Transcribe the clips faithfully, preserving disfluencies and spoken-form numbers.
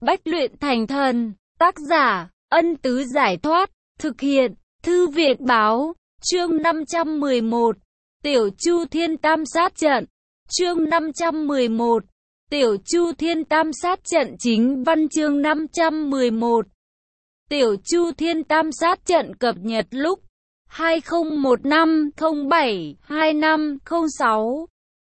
Bách luyện thành thần. Tác giả, Ân Tứ Giải Thoát. Thực hiện, Thư viện Báo. Chương năm trăm mười một. Tiểu Chu Thiên Tam Sát Trận. Chương năm trăm mười một. Tiểu Chu Thiên Tam Sát Trận. Chính văn chương năm trăm mười một. Tiểu Chu Thiên Tam Sát Trận cập nhật lúc hai không một năm không bảy hai năm không sáu.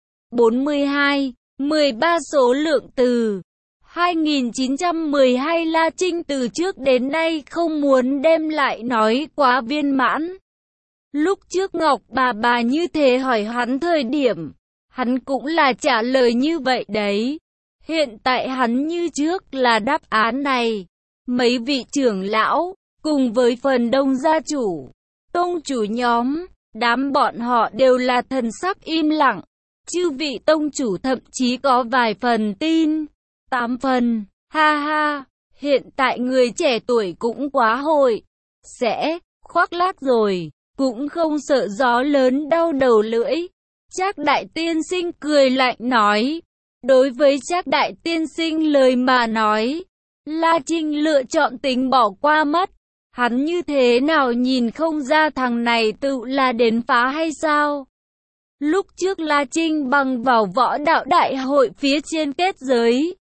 bốn mươi hai, mười ba số lượng từ. hai nghìn chín trăm mười hai La Trinh từ trước đến nay không muốn đem lại nói quá viên mãn. Lúc trước Ngọc bà bà như thế hỏi hắn thời điểm, hắn cũng là trả lời như vậy đấy. Hiện tại hắn như trước là đáp án này. Mấy vị trưởng lão, cùng với phần đông gia chủ, tông chủ nhóm, đám bọn họ đều là thần sắc im lặng. Chư vị tông chủ thậm chí có vài phần tin. Tám phần, ha ha, hiện tại người trẻ tuổi cũng quá hội. Sẽ, khoác lác rồi, cũng không sợ gió lớn đau đầu lưỡi. Trác Đại Tiên Sinh cười lạnh nói. Đối với Trác Đại Tiên Sinh lời mà nói, La Trinh lựa chọn tính bỏ qua mất. Hắn như thế nào nhìn không ra thằng này tự là đến phá hay sao? Lúc trước La Trinh bằng vào võ đạo đại hội phía trên kết giới,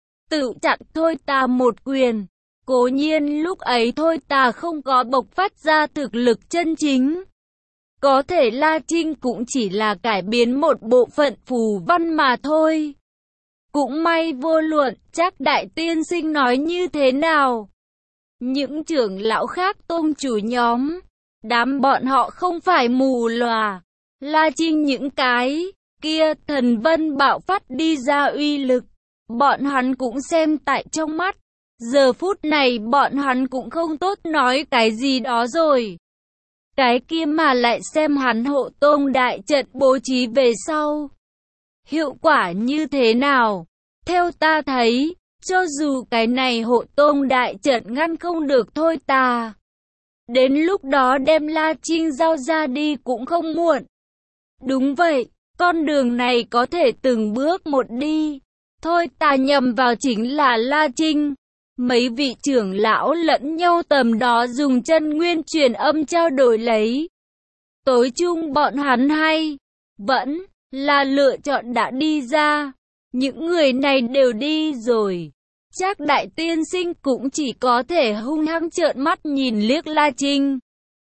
tự chặn Thôi Tà một quyền. Cố nhiên lúc ấy Thôi Tà không có bộc phát ra thực lực chân chính. Có thể La Trinh cũng chỉ là cải biến một bộ phận phù văn mà thôi. Cũng may vô luận Trác Đại Tiên Sinh nói như thế nào, những trưởng lão khác tôn chủ nhóm, đám bọn họ không phải mù lòa. La Trinh những cái kia thần vân bạo phát đi ra uy lực, bọn hắn cũng xem tại trong mắt. Giờ phút này bọn hắn cũng không tốt nói cái gì đó rồi. Cái kia mà lại xem hắn hộ tông đại trận bố trí về sau, hiệu quả như thế nào? Theo ta thấy, cho dù cái này hộ tông đại trận ngăn không được Thôi Tà, đến lúc đó đem La Trinh giao ra đi cũng không muộn. Đúng vậy, con đường này có thể từng bước một đi. Thôi Tà nhầm vào chính là La Trinh. Mấy vị trưởng lão lẫn nhau tầm đó dùng chân nguyên truyền âm trao đổi lấy. Tối chung bọn hắn hay vẫn là lựa chọn đã đi ra. Những người này đều đi rồi. Trác Đại Tiên Sinh cũng chỉ có thể hung hăng trợn mắt nhìn liếc La Trinh.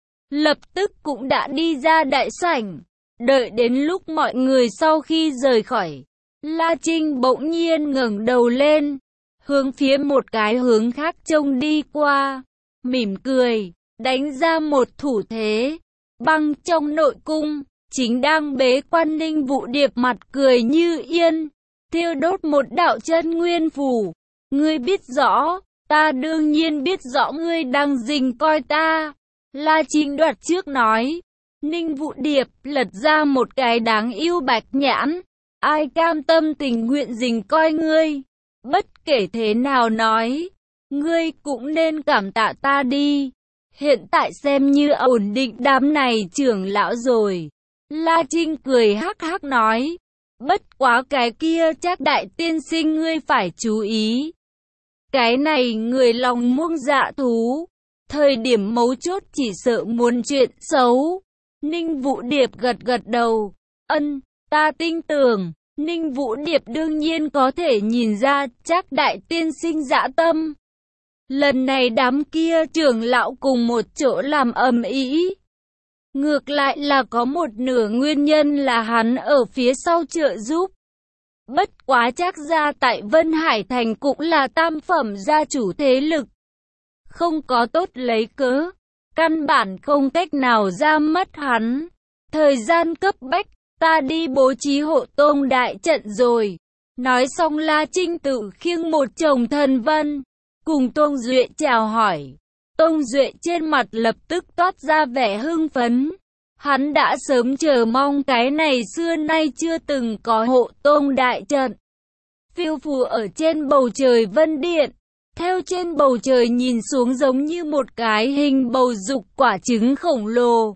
Lập tức cũng đã đi ra đại sảnh. Đợi đến lúc mọi người sau khi rời khỏi, La Trinh bỗng nhiên ngẩng đầu lên, hướng phía một cái hướng khác trông đi qua, mỉm cười, đánh ra một thủ thế. Băng trong nội cung, chính đang bế quan Ninh Vũ Điệp mặt cười như yên, thiêu đốt một đạo chân nguyên phù. Ngươi biết rõ, ta đương nhiên biết rõ ngươi đang rình coi ta. La Trinh đoạt trước nói. Ninh Vũ Điệp lật ra một cái đáng yêu bạch nhãn. Ai cam tâm tình nguyện rình coi ngươi? Bất kể thế nào nói, ngươi cũng nên cảm tạ ta đi. Hiện tại xem như ổn định đám này trưởng lão rồi. La Trinh cười hắc hắc nói. Bất quá cái kia Trác Đại Tiên Sinh ngươi phải chú ý. Cái này người lòng muông dạ thú, thời điểm mấu chốt chỉ sợ muốn chuyện xấu. Ninh Vũ Điệp gật gật đầu. Ân, ta tin tưởng. Ninh Vũ Điệp đương nhiên có thể nhìn ra Trác Đại Tiên Sinh dã tâm. Lần này đám kia trưởng lão cùng một chỗ làm ầm ĩ, ngược lại là có một nửa nguyên nhân là hắn ở phía sau trợ giúp. Bất quá Trác gia tại Vân Hải Thành cũng là tam phẩm gia chủ thế lực, không có tốt lấy cớ, căn bản không cách nào ra mất hắn. Thời gian cấp bách, ta đi bố trí hộ tông đại trận rồi. Nói xong La Trinh tự khiêng một chồng thần vân, cùng Tông Duệ chào hỏi. Tông Duệ trên mặt lập tức toát ra vẻ hưng phấn. Hắn đã sớm chờ mong cái này xưa nay chưa từng có hộ tông đại trận. Phiêu phù ở trên bầu trời vân điện, theo trên bầu trời nhìn xuống giống như một cái hình bầu dục quả trứng khổng lồ.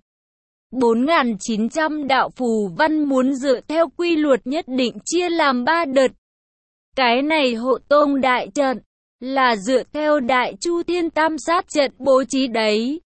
bốn nghìn chín trăm đạo phù văn muốn dựa theo quy luật nhất định chia làm ba đợt. Cái này hộ tông đại trận là dựa theo Đại Chu Thiên Tam Sát Trận bố trí đấy.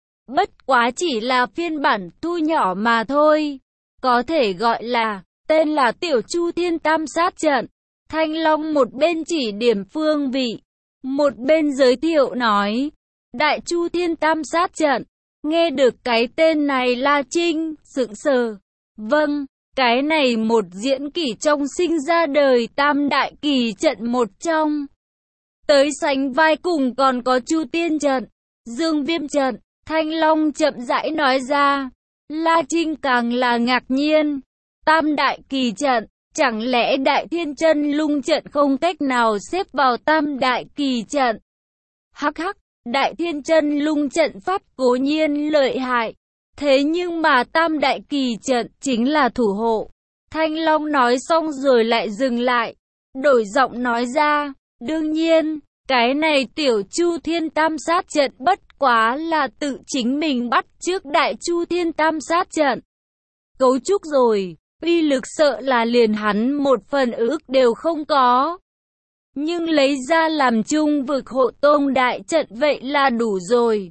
Bất quá chỉ là phiên bản thu nhỏ mà thôi. Có thể gọi là, tên là Tiểu Chu Thiên Tam Sát Trận. Thanh Long một bên chỉ điểm phương vị, một bên giới thiệu nói, Đại Chu Thiên Tam Sát Trận. Nghe được cái tên này La Trinh sững sờ. Vâng, cái này một diễn kỷ trong sinh ra đời tam đại kỳ trận một trong. Tới sánh vai cùng còn có Chu Tiên Trận, Dương Viêm Trận. Thanh Long chậm rãi nói ra. La Trinh càng là ngạc nhiên. Tam đại kỳ trận, chẳng lẽ Đại Thiên Chân Lung Trận không cách nào xếp vào tam đại kỳ trận? Hắc hắc, Đại Thiên Chân Lung Trận pháp cố nhiên lợi hại. Thế nhưng mà tam đại kỳ trận chính là thủ hộ. Thanh Long nói xong rồi lại dừng lại. Đổi giọng nói ra, đương nhiên, cái này Tiểu Chu Thiên Tam Sát Trận bất quá là tự chính mình bắt trước Đại Chu Thiên Tam Sát Trận. Cấu trúc rồi, uy lực sợ là liền hắn một phần ức đều không có. Nhưng lấy ra làm chung vực hộ tông đại trận vậy là đủ rồi.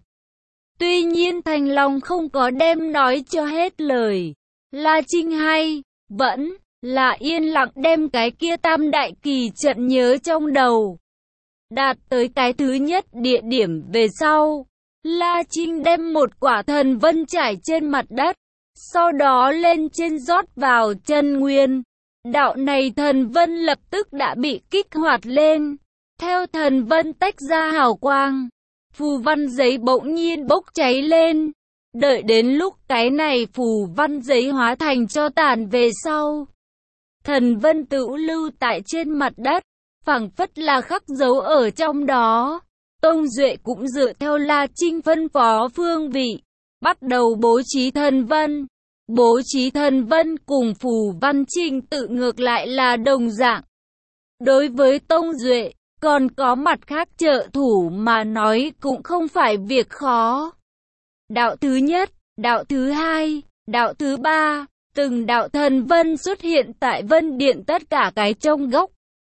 Tuy nhiên Thanh Long không có đem nói cho hết lời. La Trinh hay, vẫn là yên lặng đem cái kia tam đại kỳ trận nhớ trong đầu. Đạt tới cái thứ nhất địa điểm về sau, La Trinh đem một quả thần vân trải trên mặt đất, sau đó lên trên rót vào chân nguyên. Đạo này thần vân lập tức đã bị kích hoạt lên. Theo thần vân tách ra hào quang, phù văn giấy bỗng nhiên bốc cháy lên. Đợi đến lúc cái này phù văn giấy hóa thành tro tàn về sau, thần vân tự lưu tại trên mặt đất, phảng phất là khắc dấu ở trong đó. Tông Duệ cũng dựa theo La Trinh phân phó phương vị, bắt đầu bố trí thần vân. Bố trí thần vân cùng phù văn trình tự ngược lại là đồng dạng. Đối với Tông Duệ, còn có mặt khác trợ thủ mà nói cũng không phải việc khó. Đạo thứ nhất, đạo thứ hai, đạo thứ ba, từng đạo thần vân xuất hiện tại Vân Điện tất cả cái trong góc.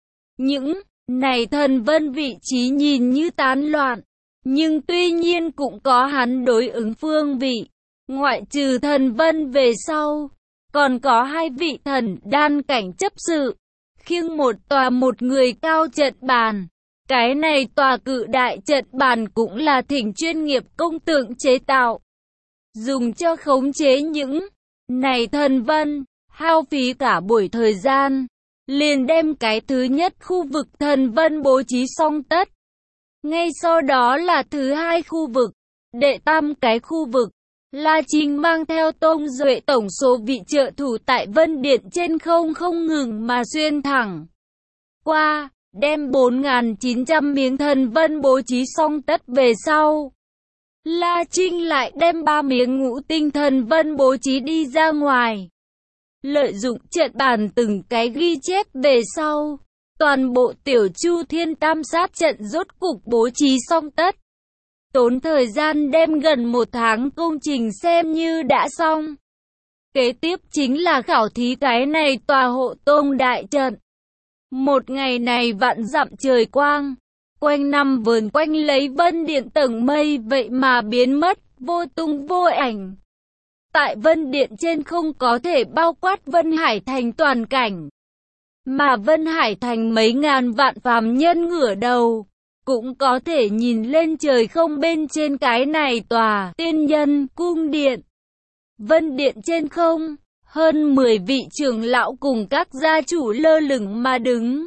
Những này thần vân vị trí nhìn như tán loạn, nhưng tuy nhiên cũng có hắn đối ứng phương vị. Ngoại trừ thần vân về sau, còn có hai vị thần đan cảnh chấp sự, khiêng một tòa một người cao trận bàn. Cái này tòa cự đại trận bàn cũng là thỉnh chuyên nghiệp công tượng chế tạo, dùng cho khống chế những này thần vân, hao phí cả buổi thời gian, liền đem cái thứ nhất khu vực thần vân bố trí xong tất. Ngay sau đó là thứ hai khu vực, đệ tam cái khu vực. La Trinh mang theo Tông Duệ tổng số vị trợ thủ tại Vân Điện trên không không ngừng mà xuyên thẳng qua, đem bốn nghìn chín trăm miếng thần vân bố trí xong tất về sau. La Trinh lại đem ba miếng ngũ tinh thần vân bố trí đi ra ngoài. Lợi dụng trận bàn từng cái ghi chép về sau, toàn bộ Tiểu Chu Thiên Tam Sát Trận rốt cục bố trí xong tất. Tốn thời gian đem gần một tháng công trình xem như đã xong. Kế tiếp chính là khảo thí cái này tòa hộ tông đại trận. Một ngày này vạn dặm trời quang, quanh năm vờn quanh lấy Vân Điện tầng mây vậy mà biến mất, vô tung vô ảnh. Tại Vân Điện trên không có thể bao quát Vân Hải Thành toàn cảnh, mà Vân Hải Thành mấy ngàn vạn phàm nhân ngửa đầu, cũng có thể nhìn lên trời không bên trên cái này tòa tiên nhân cung điện. Vân Điện trên không, hơn mười vị trưởng lão cùng các gia chủ lơ lửng mà đứng,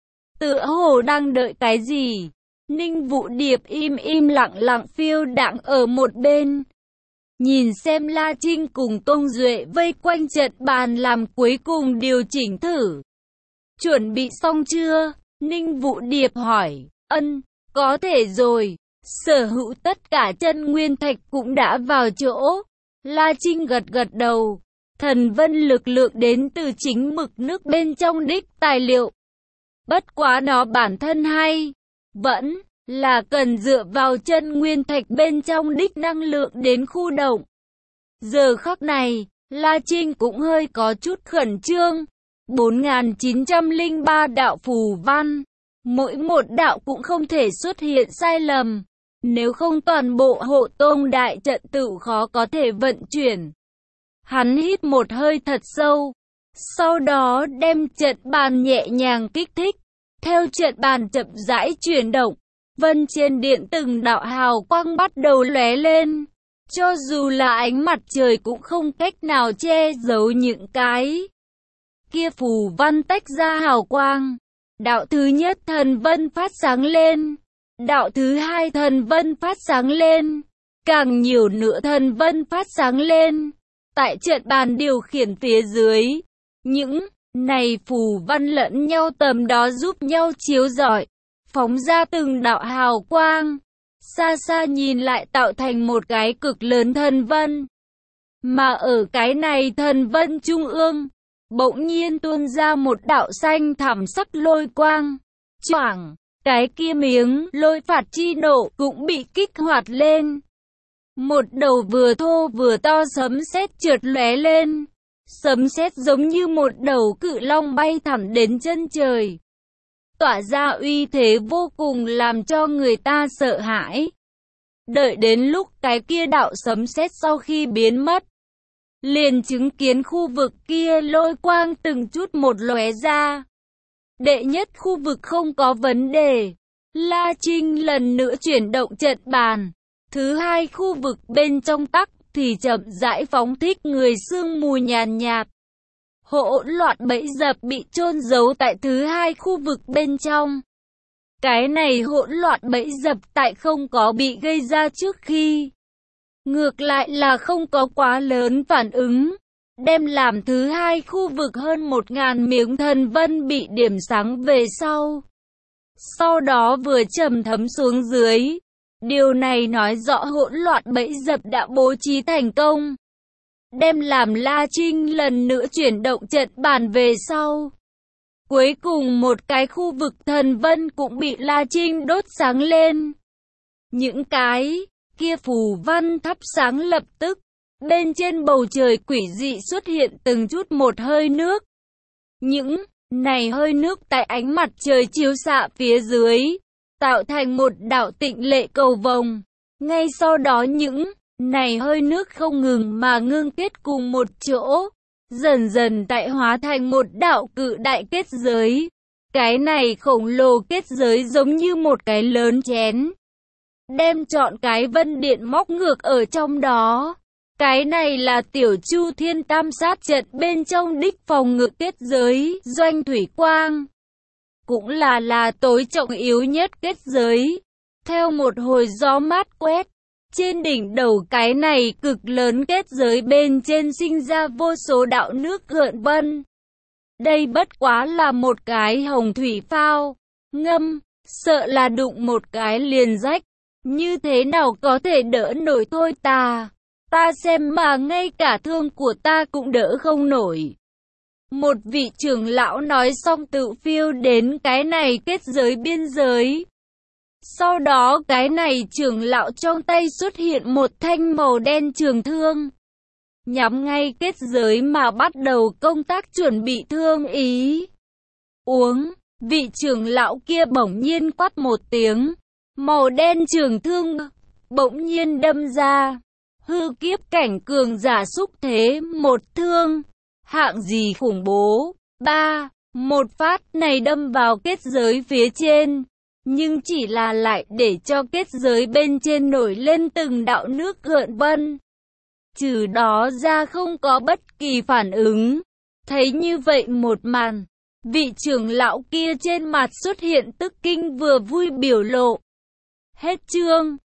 tựa hồ đang đợi cái gì. Ninh Vũ Điệp im im lặng lặng phiêu đãng ở một bên, nhìn xem La Trinh cùng Tông Duệ vây quanh trận bàn làm cuối cùng điều chỉnh thử. Chuẩn bị xong chưa? Ninh Vũ Điệp hỏi. Ân, có thể rồi. Sở hữu tất cả chân nguyên thạch cũng đã vào chỗ. La Trinh gật gật đầu. Thần vân lực lượng đến từ chính mực nước bên trong đích tài liệu. Bất quá nó bản thân hay, vẫn là cần dựa vào chân nguyên thạch bên trong đích năng lượng đến khu động. Giờ khắc này, La Trinh cũng hơi có chút khẩn trương. bốn nghìn chín trăm lẻ ba đạo phù văn, Mỗi một đạo cũng không thể xuất hiện sai lầm. Nếu không toàn bộ hộ tông đại trận tự khó có thể vận chuyển. Hắn hít một hơi thật sâu. Sau đó đem trận bàn nhẹ nhàng kích thích. Theo trận bàn chậm rãi chuyển động, vân trên điện từng đạo hào quang bắt đầu lóe lên. Cho dù là ánh mặt trời cũng không cách nào che giấu những cái kia phù văn tách ra hào quang. Đạo thứ nhất thần vân phát sáng lên. Đạo thứ hai thần vân phát sáng lên. Càng nhiều nữa thần vân phát sáng lên. Tại trận bàn điều khiển phía dưới, những này phù văn lẫn nhau tầm đó giúp nhau chiếu rọi, phóng ra từng đạo hào quang. Xa xa nhìn lại tạo thành một cái cực lớn thần vân. Mà ở cái này thần vân trung ương, bỗng nhiên tuôn ra một đạo xanh thẳm sắc lôi quang. Choảng, cái kia miếng lôi phạt chi nổ cũng bị kích hoạt lên. Một đầu vừa thô vừa to sấm sét trượt lóe lên. Sấm sét giống như một đầu cự long bay thẳng đến chân trời, tỏa ra uy thế vô cùng làm cho người ta sợ hãi. Đợi đến lúc cái kia đạo sấm sét sau khi biến mất, liền chứng kiến khu vực kia lôi quang từng chút một lóe ra. Đệ nhất khu vực không có vấn đề. La Trinh lần nữa chuyển động trận bàn. Thứ hai khu vực bên trong tắc thì chậm rãi phóng thích người sương mù nhàn nhạt. Hỗn loạn bẫy dập bị chôn giấu tại thứ hai khu vực bên trong. Cái này hỗn loạn bẫy dập tại không có bị gây ra trước khi. Ngược lại là không có quá lớn phản ứng. Đem làm thứ hai khu vực hơn một ngàn miếng thần vân bị điểm sáng về sau. Sau đó vừa trầm thấm xuống dưới. Điều này nói rõ hỗn loạn bẫy dập đã bố trí thành công. Đem làm La Trinh lần nữa chuyển động trận bàn về sau. Cuối cùng một cái khu vực thần vân cũng bị La Trinh đốt sáng lên. Những cái kia phù văn thắp sáng lập tức. Bên trên bầu trời quỷ dị xuất hiện từng chút một hơi nước. Những này hơi nước tại ánh mặt trời chiếu xạ phía dưới, tạo thành một đạo tịnh lệ cầu vồng. Ngay sau đó những này hơi nước không ngừng mà ngưng kết cùng một chỗ, dần dần tại hóa thành một đạo cự đại kết giới. Cái này khổng lồ kết giới giống như một cái lớn chén, đem trọn cái vân điện móc ngược ở trong đó. Cái này là tiểu Chu Thiên Tam Sát trận bên trong đích phòng ngự kết giới doanh thủy quang. Cũng là là tối trọng yếu nhất kết giới. Theo một hồi gió mát quét, trên đỉnh đầu cái này cực lớn kết giới bên trên sinh ra vô số đạo nước gợn vân. Đây bất quá là một cái hồng thủy phao, ngâm, sợ là đụng một cái liền rách. Như thế nào có thể đỡ nổi thôi ta. Ta xem mà ngay cả thương của ta cũng đỡ không nổi. Một vị trưởng lão nói xong tự phiêu đến cái này kết giới biên giới. Sau đó cái này trưởng lão trong tay xuất hiện một thanh màu đen trường thương. Nhắm ngay kết giới mà bắt đầu công tác chuẩn bị thương ý. Uống, vị trưởng lão kia bỗng nhiên quát một tiếng. Màu đen trường thương bỗng nhiên đâm ra. Hư kiếp cảnh cường giả xúc thế một thương. Hạng gì khủng bố. Ba, một phát này đâm vào kết giới phía trên. Nhưng chỉ là lại để cho kết giới bên trên nổi lên từng đạo nước gợn vân. Trừ đó ra không có bất kỳ phản ứng. Thấy như vậy một màn, vị trưởng lão kia trên mặt xuất hiện tức kinh vừa vui biểu lộ. Hết chương.